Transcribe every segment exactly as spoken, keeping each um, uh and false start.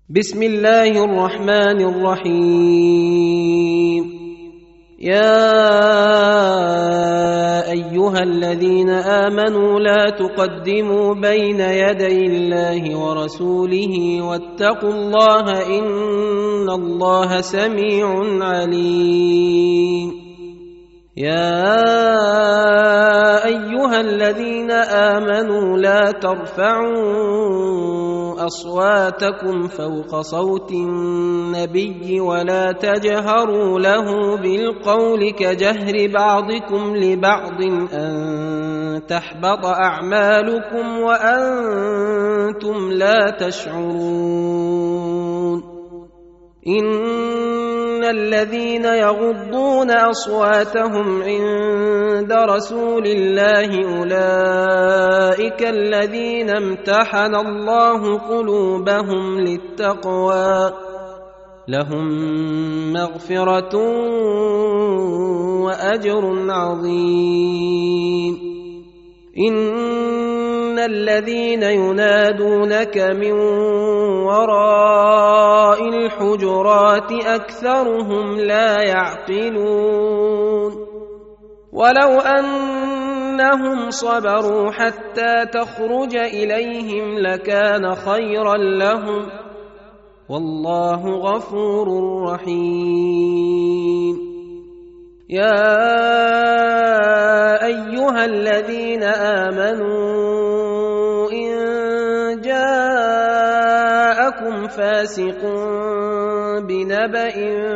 بسم الله الرحمن الرحيم. يا أيها الذين آمنوا لا تقدموا بين يدي الله ورسوله واتقوا الله إن الله سميع عليم. يا أيها الذين آمنوا لا ترفعوا أصواتكم فوق صوت النبي ولا تجهروا له بالقول كجهر بعضكم لبعض أن تحبط أعمالكم وأنتم لا تشعرون. إن الذين يغضون أصواتهم عند رسول الله أولئك الذين امتحن الله قلوبهم للتقوى لهم مغفرة وأجر عظيم. إن الذين ينادونك من وراء الحجرات أكثرهم لا يعقلون. ولو أنهم صبروا حتى تخرج إليهم لكان خيرا لهم والله غفور رحيم. يا أيها الذين آمنوا إن جاءكم فاسق بنبأ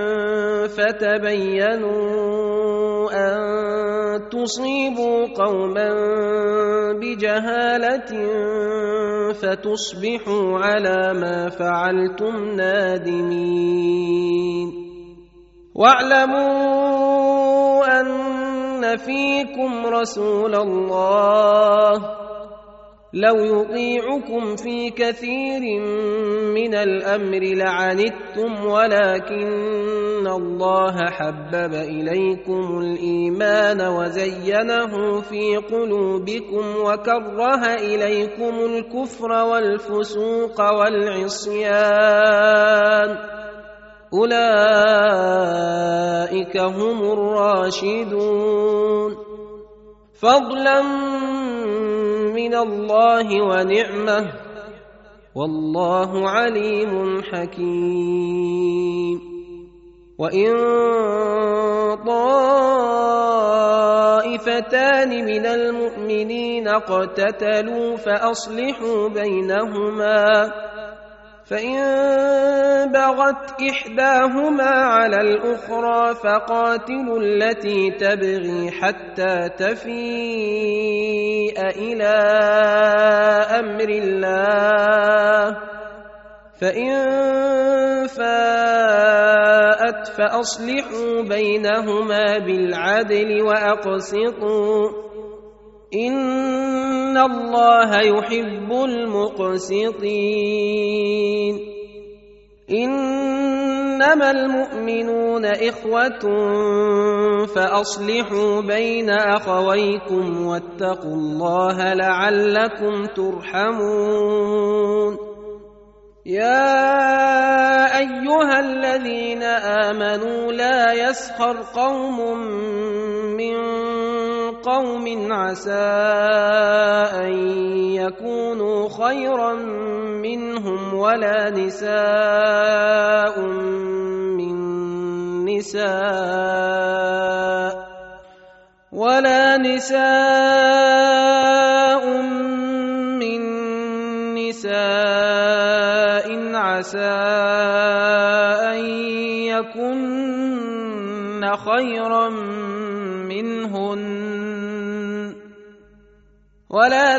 فتبينوا أن تصيبوا قوما بجهالة فتصبحوا على ما فعلتم نادمين. واعلموا أن فيكم رسول الله لو يطيعكم في كثير من الأمر لعنتم ولكن الله حبب إليكم الإيمان وزينه في قلوبكم وكره إليكم الكفر والفسوق والعصيان أولئك هم الراشدون فضلا من الله ونعمه والله عليم حكيم. وإن طائفتان من المؤمنين اقتتلوا فأصلحوا بينهما فإن بغت إحداهما على الأخرى فقاتلوا التي تبغي حتى تفيء إلى أمر الله فإن فاءت فأصلحوا بينهما بالعدل وأقسطوا إن الله يحب المقسطين. إنما المؤمنون إخوة فأصلحوا بين أخويكم واتقوا الله لعلكم ترحمون. يا أيها الذين آمنوا لا يسخر قوم من قوم عسى أن يكونوا خيرا منهم ولا نساء من نساء ولا نساء من نساء عسى أن يكن خيرا منهن ولا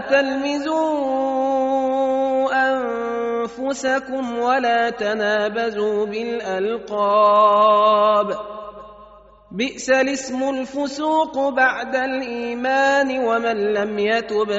تلمزوا أنفسكم ولا تنابزوا بالألقاب بئس الاسم الفسوق بعد الإيمان ومن لم يتب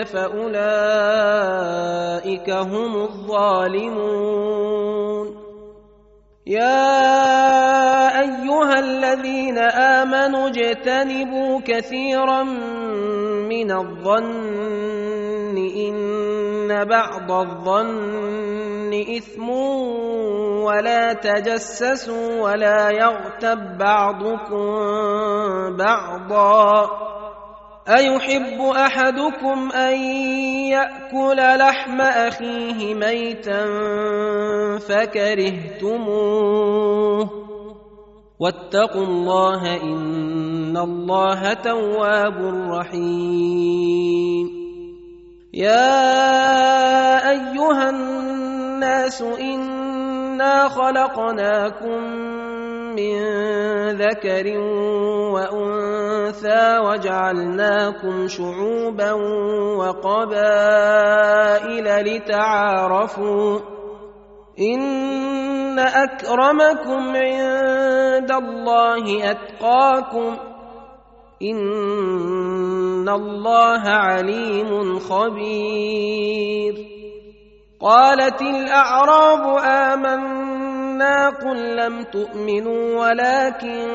فأولئك هم الظالمون. يا أيها الذين آمنوا اجتنبوا كثيرا من الظن إن بعض الظن إثم ولا تجسسوا ولا يغتب بعضكم بعضا أيحب أحدكم أن يأكل لحم أخيه ميتا فكرهتموه واتقوا الله إن الله تواب رحيم يا أيها الناس إنا خلقناكم من ذكر وأنثى وجعلناكم شعوبا وقبائل لتعارفوا إن أكرمكم عند الله أتقاكم إن الله عليم خبير قالت الأعراب آمنا قل لم تؤمنوا ولكن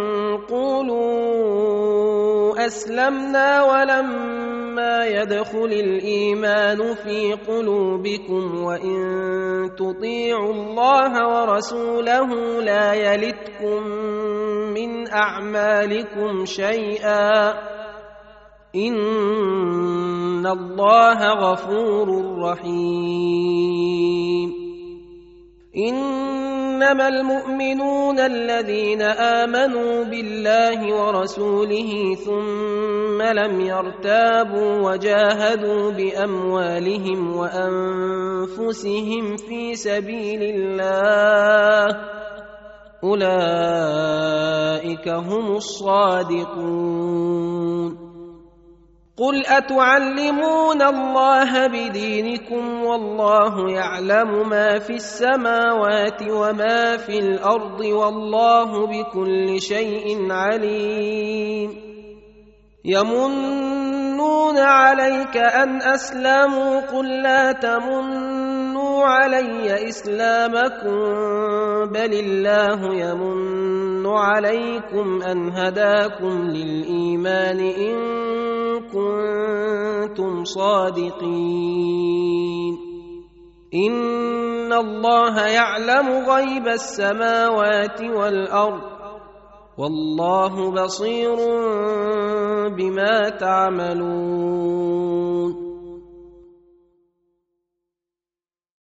قولوا أسلمنا ولما يدخل الإيمان في قلوبكم وإن تطيعوا الله ورسوله لا يلتكم من أعمالكم شيئا إن الله غفور رحيم إنما المؤمنون الذين آمنوا بالله ورسوله ثم لم يرتابوا وجاهدوا بأموالهم وأنفسهم في سبيل الله أولئك هم الصادقون قل أتعلمون الله بدينكم والله يعلم ما في السماوات وما في الأرض والله بكل شيء عليم يمنون عليك أن أسلموا قل لا تمنوا علي إسلامكم بل الله يمن عليكم أن هداكم للإيمان إن كنتم صادقين إن الله يعلم غيب السماوات والأرض والله بصير بما تعملون